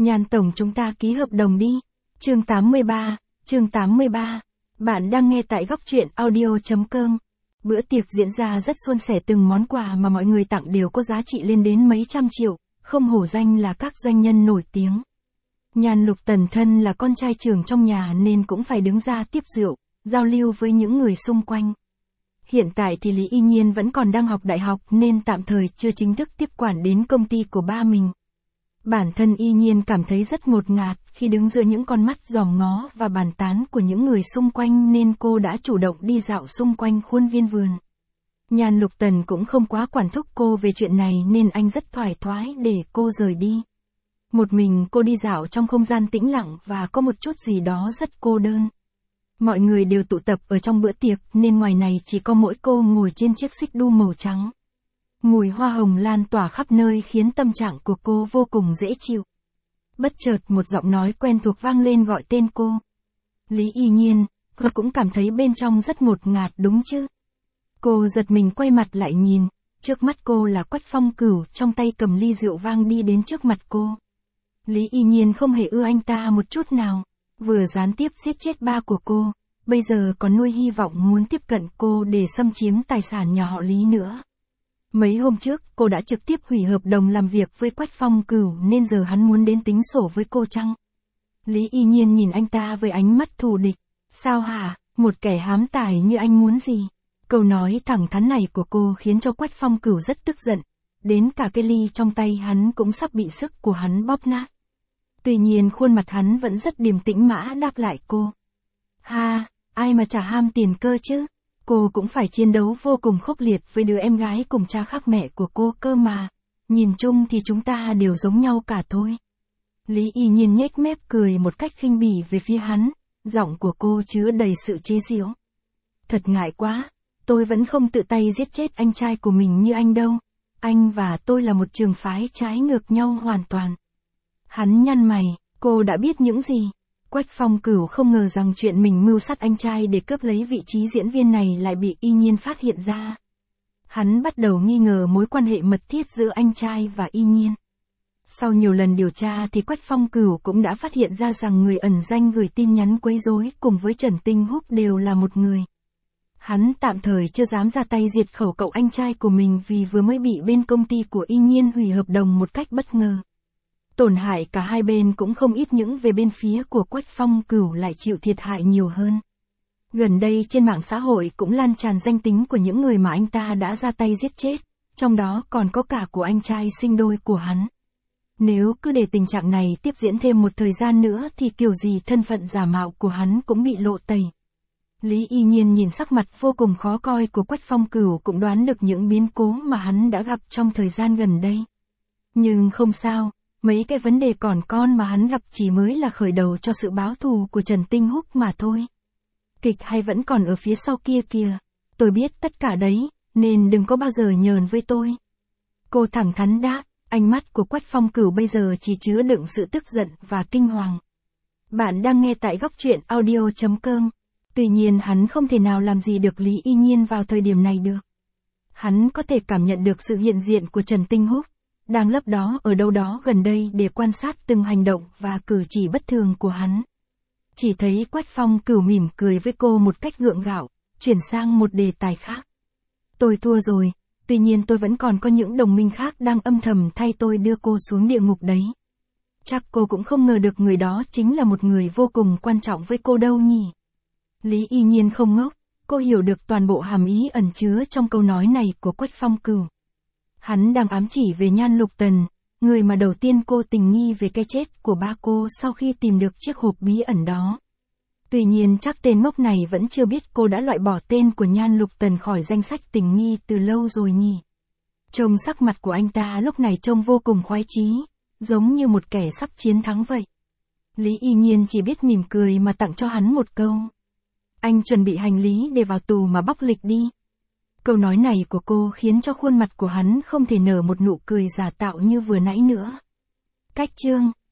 Nhan tổng chúng ta ký hợp đồng đi. Chương 83. Bạn đang nghe tại góc truyện audio.com. Bữa tiệc diễn ra rất suôn sẻ, từng món quà mà mọi người tặng đều có giá trị lên đến mấy trăm triệu, không hổ danh là các doanh nhân nổi tiếng. Nhan Lục Tần thân là con trai trưởng trong nhà nên cũng phải đứng ra tiếp rượu, giao lưu với những người xung quanh. Hiện tại thì Lý Y Nhiên vẫn còn đang học đại học nên tạm thời chưa chính thức tiếp quản đến công ty của ba mình. Bản thân Y Nhiên cảm thấy rất ngột ngạt khi đứng giữa những con mắt dòm ngó và bàn tán của những người xung quanh nên cô đã chủ động đi dạo xung quanh khuôn viên vườn. Nhan Lục Tần cũng không quá quản thúc cô về chuyện này nên anh rất thoải mái để cô rời đi. Một mình cô đi dạo trong không gian tĩnh lặng và có một chút gì đó rất cô đơn. Mọi người đều tụ tập ở trong bữa tiệc nên ngoài này chỉ có mỗi cô ngồi trên chiếc xích đu màu trắng. Mùi hoa hồng lan tỏa khắp nơi khiến tâm trạng của cô vô cùng dễ chịu. Bất chợt một giọng nói quen thuộc vang lên gọi tên cô. Lý Y Nhiên, cô cũng cảm thấy bên trong rất ngột ngạt đúng chứ? Cô giật mình quay mặt lại nhìn, trước mắt cô là Quách Phong Cửu trong tay cầm ly rượu vang đi đến trước mặt cô. Lý Y Nhiên không hề ưa anh ta một chút nào, vừa gián tiếp giết chết ba của cô, bây giờ còn nuôi hy vọng muốn tiếp cận cô để xâm chiếm tài sản nhà họ Lý nữa. Mấy hôm trước, cô đã trực tiếp hủy hợp đồng làm việc với Quách Phong Cửu nên giờ hắn muốn đến tính sổ với cô chăng? Lý Y Nhiên nhìn anh ta với ánh mắt thù địch. Sao hả, một kẻ hám tài như anh muốn gì? Câu nói thẳng thắn này của cô khiến cho Quách Phong Cửu rất tức giận. Đến cả cái ly trong tay hắn cũng sắp bị sức của hắn bóp nát. Tuy nhiên khuôn mặt hắn vẫn rất điềm tĩnh mã đáp lại cô. Ha, ai mà chả ham tiền cơ chứ? Cô cũng phải chiến đấu vô cùng khốc liệt với đứa em gái cùng cha khác mẹ của cô cơ mà. Nhìn chung thì chúng ta đều giống nhau cả thôi. Lý Y Nhiên nhếch mép cười một cách khinh bỉ về phía hắn, giọng của cô chứa đầy sự chế giễu. Thật ngại quá, tôi vẫn không tự tay giết chết anh trai của mình như anh đâu. Anh và tôi là một trường phái trái ngược nhau hoàn toàn. Hắn nhăn mày, cô đã biết những gì? Quách Phong Cửu không ngờ rằng chuyện mình mưu sát anh trai để cướp lấy vị trí diễn viên này lại bị Y Nhiên phát hiện ra. Hắn bắt đầu nghi ngờ mối quan hệ mật thiết giữa anh trai và Y Nhiên. Sau nhiều lần điều tra thì Quách Phong Cửu cũng đã phát hiện ra rằng người ẩn danh gửi tin nhắn quấy rối cùng với Trần Tinh Húc đều là một người. Hắn tạm thời chưa dám ra tay diệt khẩu cậu anh trai của mình vì vừa mới bị bên công ty của Y Nhiên hủy hợp đồng một cách bất ngờ. Tổn hại cả hai bên cũng không ít, những về bên phía của Quách Phong Cửu lại chịu thiệt hại nhiều hơn. Gần đây trên mạng xã hội cũng lan tràn danh tính của những người mà anh ta đã ra tay giết chết, trong đó còn có cả của anh trai sinh đôi của hắn. Nếu cứ để tình trạng này tiếp diễn thêm một thời gian nữa thì kiểu gì thân phận giả mạo của hắn cũng bị lộ tẩy. Lý Y Nhiên nhìn sắc mặt vô cùng khó coi của Quách Phong Cửu cũng đoán được những biến cố mà hắn đã gặp trong thời gian gần đây. Nhưng không sao. Mấy cái vấn đề còn con mà hắn gặp chỉ mới là khởi đầu cho sự báo thù của Trần Tinh Húc mà thôi. Kịch hay vẫn còn ở phía sau kia kìa. Tôi biết tất cả đấy, nên đừng có bao giờ nhờn với tôi. Cô thẳng thắn đáp, ánh mắt của Quách Phong Cửu bây giờ chỉ chứa đựng sự tức giận và kinh hoàng. Bạn đang nghe tại góc truyện audio.com. Tuy nhiên hắn không thể nào làm gì được Lý Y Nhiên vào thời điểm này được. Hắn có thể cảm nhận được sự hiện diện của Trần Tinh Húc đang lấp đó ở đâu đó gần đây để quan sát từng hành động và cử chỉ bất thường của hắn. Chỉ thấy Quách Phong Cửu mỉm cười với cô một cách gượng gạo, chuyển sang một đề tài khác. Tôi thua rồi, tuy nhiên tôi vẫn còn có những đồng minh khác đang âm thầm thay tôi đưa cô xuống địa ngục đấy. Chắc cô cũng không ngờ được người đó chính là một người vô cùng quan trọng với cô đâu nhỉ. Lý Y Nhiên không ngốc, cô hiểu được toàn bộ hàm ý ẩn chứa trong câu nói này của Quách Phong Cửu. Hắn đang ám chỉ về Nhan Lục Tần, người mà đầu tiên cô tình nghi về cái chết của ba cô sau khi tìm được chiếc hộp bí ẩn đó. Tuy nhiên chắc tên ngốc này vẫn chưa biết cô đã loại bỏ tên của Nhan Lục Tần khỏi danh sách tình nghi từ lâu rồi nhỉ. Trông sắc mặt của anh ta lúc này trông vô cùng khoái chí, giống như một kẻ sắp chiến thắng vậy. Lý Y Nhiên chỉ biết mỉm cười mà tặng cho hắn một câu. Anh chuẩn bị hành lý để vào tù mà bóc lịch đi. Câu nói này của cô khiến cho khuôn mặt của hắn không thể nở một nụ cười giả tạo như vừa nãy nữa. Cách chương